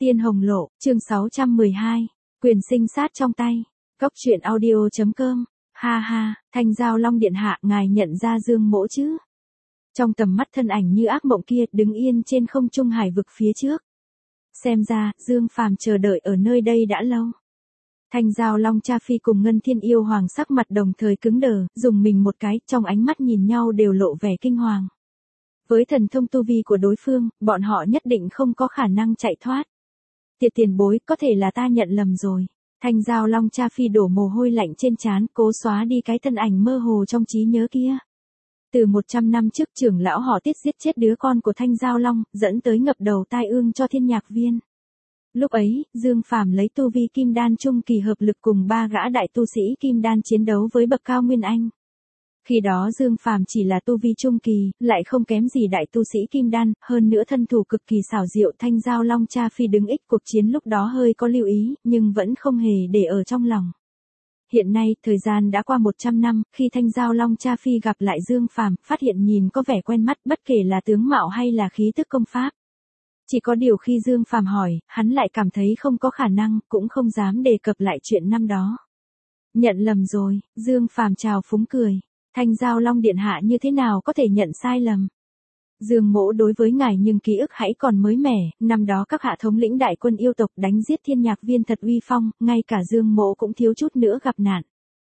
Tiên Hồng Lộ, chương 612, quyền sinh sát trong tay. Cốc truyện audio.com. Ha ha, Thanh Giao Long điện hạ, ngài nhận ra Dương Mỗ chứ? Trong tầm mắt thân ảnh như ác mộng kia, đứng yên trên không trung hải vực phía trước. Xem ra, Dương Phàm chờ đợi ở nơi đây đã lâu. Thanh Giao Long Cha Phi cùng Ngân Thiên Yêu Hoàng sắc mặt đồng thời cứng đờ, dùng mình một cái, trong ánh mắt nhìn nhau đều lộ vẻ kinh hoàng. Với thần thông tu vi của đối phương, bọn họ nhất định không có khả năng chạy thoát. Tiền bối, có thể là ta nhận lầm rồi. Thanh Giao Long Cha Phi đổ mồ hôi lạnh trên trán, cố xóa đi cái thân ảnh mơ hồ trong trí nhớ kia. Từ 100 năm trước, trưởng lão họ Tiết giết chết đứa con của Thanh Giao Long, dẫn tới ngập đầu tai ương cho Thiên Nhạc Viên. Lúc ấy, Dương Phàm lấy tu vi Kim Đan trung kỳ hợp lực cùng 3 gã đại tu sĩ Kim Đan chiến đấu với bậc cao Nguyên Anh. Khi đó Dương Phàm chỉ là tu vi trung kỳ, lại không kém gì đại tu sĩ Kim Đan, hơn nữa thân thủ cực kỳ xảo diệu. Thanh Giao Long Cha Phi đứng ích cuộc chiến lúc đó hơi có lưu ý, nhưng vẫn không hề để ở trong lòng. Hiện nay, thời gian đã qua 100 năm, khi Thanh Giao Long Cha Phi gặp lại Dương Phàm, phát hiện nhìn có vẻ quen mắt bất kể là tướng mạo hay là khí tức công pháp. Chỉ có điều khi Dương Phàm hỏi, hắn lại cảm thấy không có khả năng, cũng không dám đề cập lại chuyện năm đó. Nhận lầm rồi, Dương Phàm chào phúng cười. Thanh Giao Long điện hạ như thế nào có thể nhận sai lầm? Dương Mỗ đối với ngài nhưng ký ức hãy còn mới mẻ, năm đó các hạ thống lĩnh đại quân yêu tộc đánh giết Thiên Nhạc Viên thật uy phong, ngay cả Dương Mỗ cũng thiếu chút nữa gặp nạn.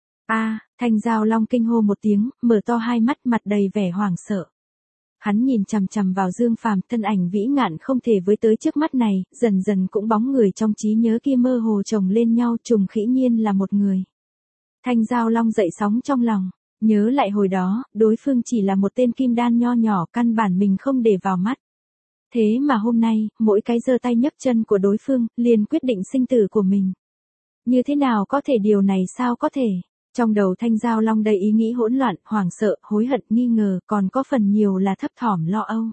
Thanh Giao Long kinh hô một tiếng, mở to hai mắt, mặt đầy vẻ hoảng sợ. Hắn nhìn chằm chằm vào Dương Phàm, thân ảnh vĩ ngạn không thể với tới trước mắt này, dần dần cũng bóng người trong trí nhớ kia mơ hồ chồng lên nhau, trùng khỉ nhiên là một người. Thanh Giao Long dậy sóng trong lòng. Nhớ lại hồi đó, đối phương chỉ là một tên kim đan nho nhỏ, căn bản mình không để vào mắt. Thế mà hôm nay, mỗi cái giơ tay nhấc chân của đối phương, liền quyết định sinh tử của mình. Như thế nào có thể, điều này sao có thể? Trong đầu Thanh Giao Long đầy ý nghĩ hỗn loạn, hoảng sợ, hối hận, nghi ngờ, còn có phần nhiều là thấp thỏm lo âu.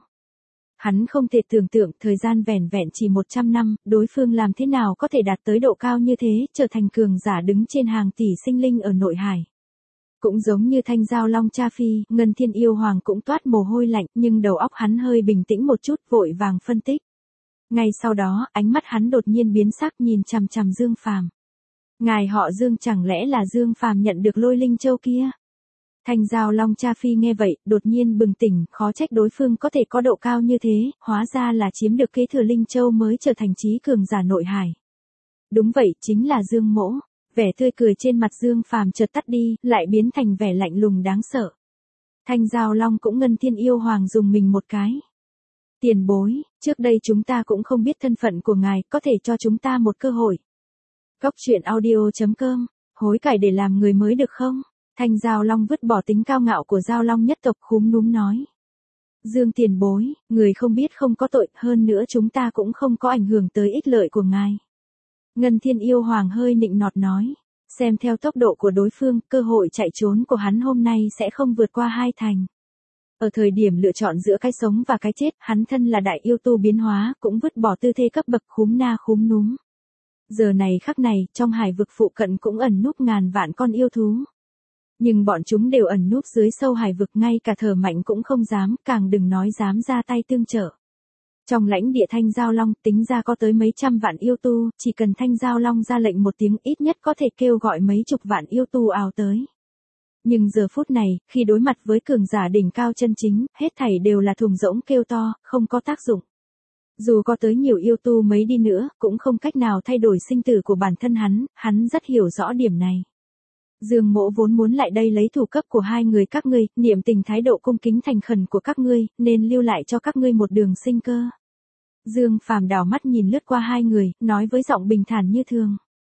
Hắn không thể tưởng tượng thời gian vẻn vẹn chỉ 100 năm, đối phương làm thế nào có thể đạt tới độ cao như thế, trở thành cường giả đứng trên hàng tỷ sinh linh ở nội hải. Cũng giống như Thanh Giao Long Cha Phi, Ngân Thiên Yêu Hoàng cũng toát mồ hôi lạnh, nhưng đầu óc hắn hơi bình tĩnh một chút, vội vàng phân tích. Ngay sau đó, ánh mắt hắn đột nhiên biến sắc, nhìn chằm chằm Dương Phàm. Ngài họ Dương, chẳng lẽ là Dương Phàm nhận được Lôi Linh Châu kia? Thanh Giao Long Cha Phi nghe vậy, đột nhiên bừng tỉnh, khó trách đối phương có thể có độ cao như thế, hóa ra là chiếm được kế thừa Linh Châu mới trở thành trí cường giả nội hải. Đúng vậy, chính là Dương Mỗ. Vẻ tươi cười trên mặt Dương Phàm chợt tắt đi, lại biến thành vẻ lạnh lùng đáng sợ. Thanh Giao Long cũng Ngân Thiên Yêu Hoàng dùng mình một cái. Tiền bối, trước đây chúng ta cũng không biết thân phận của ngài, có thể cho chúng ta một cơ hội. Cốc truyện audio.com, hối cải để làm người mới được không? Thanh Giao Long vứt bỏ tính cao ngạo của Giao Long nhất tộc, khúm núm nói. Dương tiền bối, người không biết không có tội, hơn nữa chúng ta cũng không có ảnh hưởng tới ích lợi của ngài. Ngân Thiên Yêu Hoàng hơi nịnh nọt nói, xem theo tốc độ của đối phương, cơ hội chạy trốn của hắn hôm nay sẽ không vượt qua 2 thành. Ở thời điểm lựa chọn giữa cái sống và cái chết, hắn thân là đại yêu tu biến hóa, cũng vứt bỏ tư thế cấp bậc khúm na khúm núm. Giờ này khắc này, trong hải vực phụ cận cũng ẩn núp ngàn vạn con yêu thú. Nhưng bọn chúng đều ẩn núp dưới sâu hải vực, ngay cả thở mạnh cũng không dám, càng đừng nói dám ra tay tương trợ. Trong lãnh địa Thanh Giao Long, tính ra có tới mấy trăm vạn yêu tu, chỉ cần Thanh Giao Long ra lệnh một tiếng, ít nhất có thể kêu gọi mấy chục vạn yêu tu ào tới. Nhưng giờ phút này, khi đối mặt với cường giả đỉnh cao chân chính, hết thảy đều là thùng rỗng kêu to, không có tác dụng. Dù có tới nhiều yêu tu mấy đi nữa, cũng không cách nào thay đổi sinh tử của bản thân hắn rất hiểu rõ điểm này. Dương Mỗ vốn muốn lại đây lấy thủ cấp của hai người các ngươi, niệm tình thái độ cung kính thành khẩn của các ngươi, nên lưu lại cho các ngươi một đường sinh cơ. Dương Phàm đảo mắt nhìn lướt qua hai người, nói với giọng bình thản như thường.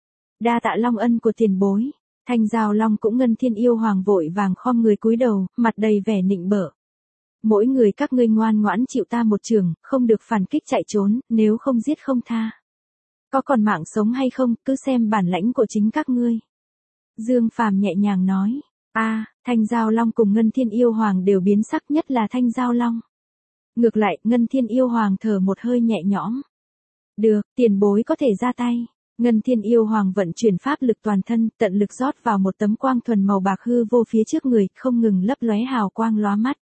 Đa tạ long ân của tiền bối. Thanh Giao Long cũng Ngân Thiên Yêu Hoàng vội vàng khom người cúi đầu, mặt đầy vẻ nịnh bợ. Mỗi người các ngươi ngoan ngoãn chịu ta một trường, không được phản kích chạy trốn, nếu không giết không tha. Có còn mạng sống hay không, cứ xem bản lãnh của chính các ngươi. Dương Phàm nhẹ nhàng nói. Thanh Giao Long cùng Ngân Thiên Yêu Hoàng đều biến sắc, nhất là Thanh Giao Long. Ngược lại, Ngân Thiên Yêu Hoàng thở một hơi nhẹ nhõm. Được, tiền bối có thể ra tay. Ngân Thiên Yêu Hoàng vận chuyển pháp lực toàn thân, tận lực rót vào một tấm quang thuần màu bạc hư vô phía trước người, không ngừng lấp lóe hào quang lóa mắt.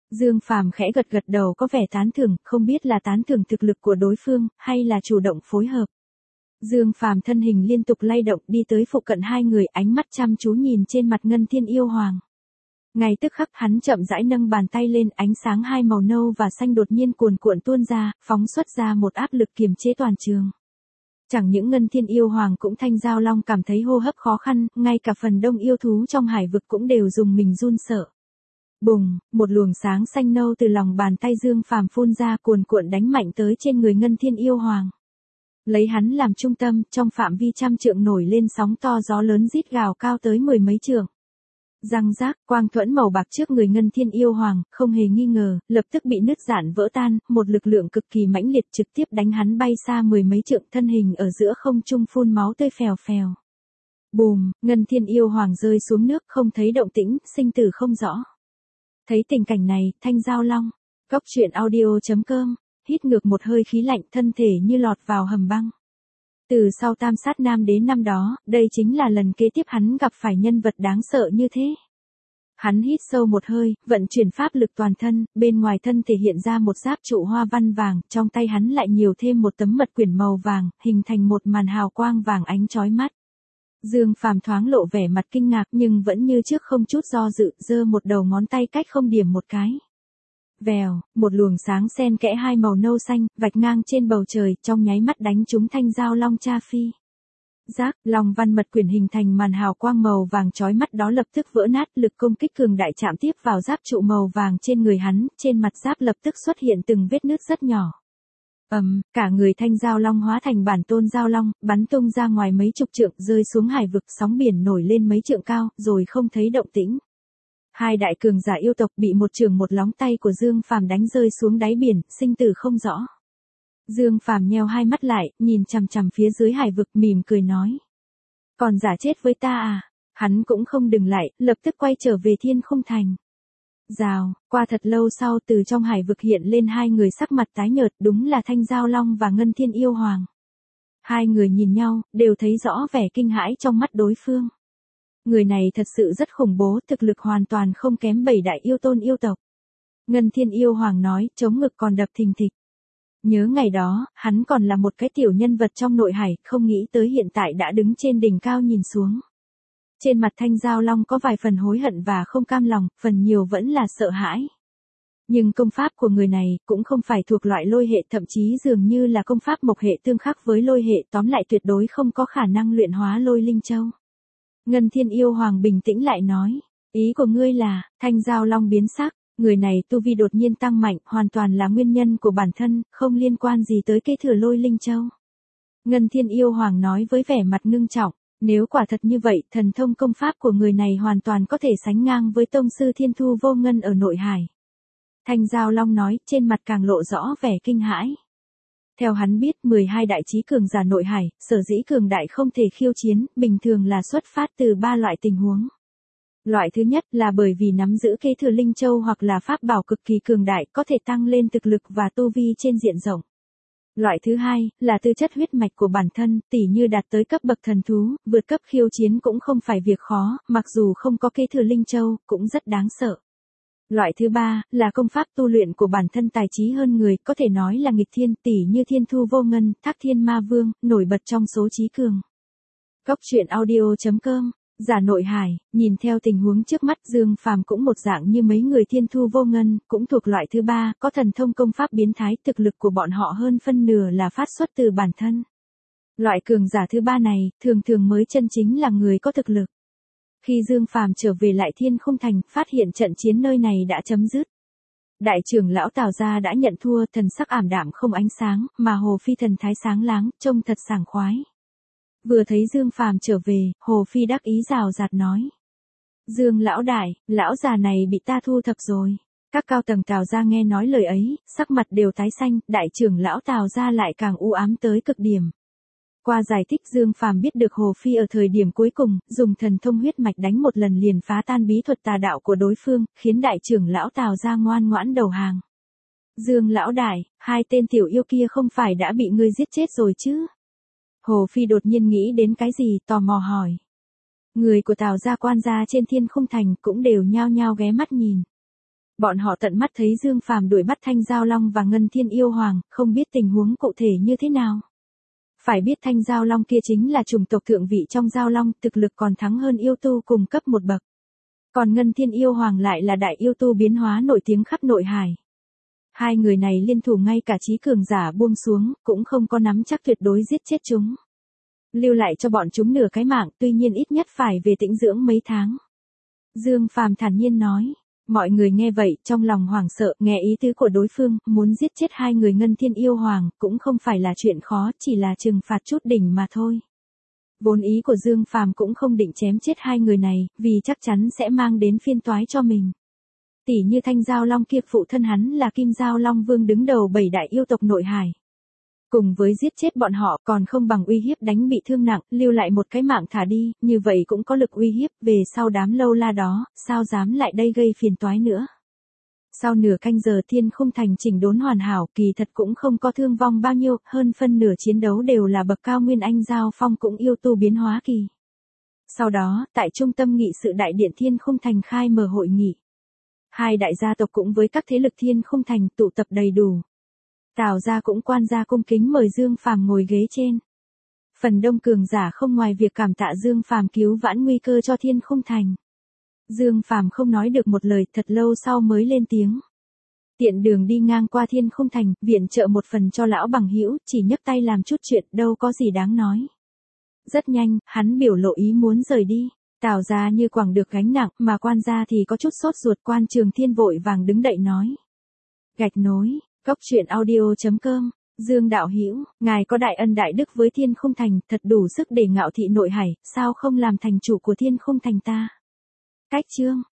Dương Phàm khẽ gật gật đầu có vẻ tán thưởng, không biết là tán thưởng thực lực của đối phương, hay là chủ động phối hợp. Dương Phàm thân hình liên tục lay động đi tới phụ cận hai người, ánh mắt chăm chú nhìn trên mặt Ngân Thiên Yêu Hoàng. Ngay tức khắc hắn chậm rãi nâng bàn tay lên, ánh sáng hai màu nâu và xanh đột nhiên cuồn cuộn tuôn ra, phóng xuất ra một áp lực kiềm chế toàn trường. Chẳng những Ngân Thiên Yêu Hoàng cũng Thanh Giao Long cảm thấy hô hấp khó khăn, ngay cả phần đông yêu thú trong hải vực cũng đều dùng mình run sợ. Bùng, một luồng sáng xanh nâu từ lòng bàn tay Dương Phàm phun ra cuồn cuộn đánh mạnh tới trên người Ngân Thiên Yêu Hoàng. Lấy hắn làm trung tâm, trong phạm vi trăm trượng nổi lên sóng to gió lớn rít gào cao tới mười mấy trượng. Răng rác, quang thuẫn màu bạc trước người Ngân Thiên Yêu Hoàng, không hề nghi ngờ, lập tức bị nứt rạn vỡ tan, một lực lượng cực kỳ mãnh liệt trực tiếp đánh hắn bay xa mười mấy trượng, thân hình ở giữa không trung phun máu tươi phèo phèo. Bùm, Ngân Thiên Yêu Hoàng rơi xuống nước không thấy động tĩnh, sinh tử không rõ. Thấy tình cảnh này, Thanh Giao Long, Góc Truyện Audio.com, hít ngược một hơi khí lạnh, thân thể như lọt vào hầm băng. Từ sau Tam Sát Nam đến năm đó, đây chính là lần kế tiếp hắn gặp phải nhân vật đáng sợ như thế. Hắn hít sâu một hơi, vận chuyển pháp lực toàn thân, bên ngoài thân thể hiện ra một giáp trụ hoa văn vàng, trong tay hắn lại nhiều thêm một tấm mật quyển màu vàng, hình thành một màn hào quang vàng ánh chói mắt. Dương Phàm thoáng lộ vẻ mặt kinh ngạc nhưng vẫn như trước không chút do dự, giơ một đầu ngón tay cách không điểm một cái. Vèo, một luồng sáng xen kẽ hai màu nâu xanh, vạch ngang trên bầu trời, trong nháy mắt đánh trúng Thanh Giao Long Cha Phi. Giác, long văn mật quyển hình thành màn hào quang màu vàng chói mắt đó lập tức vỡ nát, lực công kích cường đại chạm tiếp vào giáp trụ màu vàng trên người hắn, trên mặt giáp lập tức xuất hiện từng vết nứt rất nhỏ. Cả người Thanh Giao Long hóa thành bản tôn Giao Long, bắn tung ra ngoài mấy chục trượng, rơi xuống hải vực, sóng biển nổi lên mấy trượng cao, rồi không thấy động tĩnh. Hai đại cường giả yêu tộc bị một chưởng một lóng tay của Dương Phàm đánh rơi xuống đáy biển, sinh tử không rõ. Dương Phàm nheo hai mắt lại, nhìn chằm chằm phía dưới hải vực mỉm cười nói. Còn giả chết với ta à? Hắn cũng không dừng lại, lập tức quay trở về Thiên Khung Thành. Rào, qua thật lâu sau từ trong hải vực hiện lên hai người sắc mặt tái nhợt, đúng là Thanh Giao Long và Ngân Thiên Yêu Hoàng. Hai người nhìn nhau, đều thấy rõ vẻ kinh hãi trong mắt đối phương. Người này thật sự rất khủng bố, thực lực hoàn toàn không kém bảy đại yêu tôn yêu tộc. Ngân Thiên Yêu Hoàng nói, chống ngực còn đập thình thịch. Nhớ ngày đó, hắn còn là một cái tiểu nhân vật trong nội hải, không nghĩ tới hiện tại đã đứng trên đỉnh cao nhìn xuống. Trên mặt Thanh Giao Long có vài phần hối hận và không cam lòng, phần nhiều vẫn là sợ hãi. Nhưng công pháp của người này cũng không phải thuộc loại lôi hệ, thậm chí dường như là công pháp mộc hệ tương khắc với lôi hệ, tóm lại tuyệt đối không có khả năng luyện hóa lôi linh châu. Ngân Thiên Yêu Hoàng bình tĩnh lại nói, ý của ngươi là, Thanh Giao Long biến sắc, người này tu vi đột nhiên tăng mạnh, hoàn toàn là nguyên nhân của bản thân, không liên quan gì tới kế thừa lôi linh châu. Ngân Thiên Yêu Hoàng nói với vẻ mặt ngưng trọng, nếu quả thật như vậy, thần thông công pháp của người này hoàn toàn có thể sánh ngang với tông sư Thiên Thu Vô Ngân ở nội hải. Thanh Giao Long nói, trên mặt càng lộ rõ vẻ kinh hãi. Theo hắn biết, 12 đại chí cường giả nội hải, sở dĩ cường đại không thể khiêu chiến, bình thường là xuất phát từ 3 loại tình huống. Loại thứ nhất là bởi vì nắm giữ kế thừa linh châu hoặc là pháp bảo cực kỳ cường đại, có thể tăng lên thực lực và tu vi trên diện rộng. Loại thứ hai là tư chất huyết mạch của bản thân, tỉ như đạt tới cấp bậc thần thú, vượt cấp khiêu chiến cũng không phải việc khó, mặc dù không có kế thừa linh châu, cũng rất đáng sợ. Loại thứ ba là công pháp tu luyện của bản thân tài trí hơn người, có thể nói là nghịch thiên, tỉ như Thiên Thu Vô Ngân, Thác Thiên Ma Vương, nổi bật trong số trí cường. Góc Truyện Audio.com, giả nội hải, nhìn theo tình huống trước mắt Dương Phàm cũng một dạng như mấy người Thiên Thu Vô Ngân, cũng thuộc loại thứ ba, có thần thông công pháp biến thái, thực lực của bọn họ hơn phân nửa là phát xuất từ bản thân. Loại cường giả thứ ba này, thường thường mới chân chính là người có thực lực. Khi Dương Phàm trở về lại Thiên Khung Thành, phát hiện trận chiến nơi này đã chấm dứt. Đại trưởng lão Tào gia đã nhận thua, thần sắc ảm đạm không ánh sáng, mà Hồ Phi thần thái sáng láng, trông thật sảng khoái. Vừa thấy Dương Phàm trở về, Hồ Phi đắc ý rào rạt nói. Dương lão đại, lão già này bị ta thu thập rồi. Các cao tầng Tào gia nghe nói lời ấy, sắc mặt đều tái xanh, đại trưởng lão Tào gia lại càng u ám tới cực điểm. Qua giải thích Dương Phàm biết được Hồ Phi ở thời điểm cuối cùng, dùng thần thông huyết mạch đánh một lần liền phá tan bí thuật tà đạo của đối phương, khiến đại trưởng lão Tào gia ngoan ngoãn đầu hàng. Dương lão đại, hai tên tiểu yêu kia không phải đã bị ngươi giết chết rồi chứ? Hồ Phi đột nhiên nghĩ đến cái gì, tò mò hỏi. Người của Tào gia quan gia trên Thiên Khung Thành cũng đều nhao nhao ghé mắt nhìn. Bọn họ tận mắt thấy Dương Phàm đuổi bắt Thanh Giao Long và Ngân Thiên Yêu Hoàng, không biết tình huống cụ thể như thế nào. Phải biết Thanh Giao Long kia chính là chủng tộc thượng vị trong Giao Long, thực lực còn thắng hơn yêu tu cùng cấp một bậc. Còn Ngân Thiên Yêu Hoàng lại là đại yêu tu biến hóa nổi tiếng khắp nội hải. Hai người này liên thủ ngay cả trí cường giả buông xuống, cũng không có nắm chắc tuyệt đối giết chết chúng. Lưu lại cho bọn chúng nửa cái mạng, tuy nhiên ít nhất phải về tĩnh dưỡng mấy tháng. Dương Phàm thản nhiên nói. Mọi người nghe vậy, trong lòng hoảng sợ, nghe ý tứ của đối phương, muốn giết chết hai người Ngân Thiên Yêu Hoàng, cũng không phải là chuyện khó, chỉ là trừng phạt chút đỉnh mà thôi. Vốn ý của Dương Phàm cũng không định chém chết hai người này, vì chắc chắn sẽ mang đến phiên toái cho mình. Tỷ như Thanh Giao Long kia, phụ thân hắn là Kim Giao Long Vương đứng đầu 7 đại yêu tộc nội hải. Cùng với giết chết bọn họ còn không bằng uy hiếp đánh bị thương nặng, lưu lại một cái mạng thả đi, như vậy cũng có lực uy hiếp, về sau đám lâu la đó, sao dám lại đây gây phiền toái nữa. Sau nửa canh giờ Thiên Khung Thành chỉnh đốn hoàn hảo, kỳ thật cũng không có thương vong bao nhiêu, hơn phân nửa chiến đấu đều là bậc cao nguyên anh giao phong cũng yêu tu biến hóa kỳ. Sau đó, tại trung tâm nghị sự đại điện Thiên Khung Thành khai mở hội nghị. Hai đại gia tộc cũng với các thế lực Thiên Khung Thành tụ tập đầy đủ. Tào gia cũng quan gia cung kính mời Dương Phàm ngồi ghế trên. Phần đông cường giả không ngoài việc cảm tạ Dương Phàm cứu vãn nguy cơ cho Thiên Khung Thành. Dương Phàm không nói được một lời, thật lâu sau mới lên tiếng. Tiện đường đi ngang qua Thiên Khung Thành, viện trợ một phần cho lão bằng hữu, chỉ nhấc tay làm chút chuyện, đâu có gì đáng nói. Rất nhanh, hắn biểu lộ ý muốn rời đi. Tào gia như quẳng được gánh nặng, mà quan gia thì có chút sốt ruột. Quan Trường Thiên vội vàng đứng đậy nói. Gạch nối. Góc truyện audio.com, Dương đạo hữu, ngài có đại ân đại đức với Thiên Khung Thành, thật đủ sức để ngạo thị nội hải, sao không làm thành chủ của Thiên Khung Thành ta? Cách chương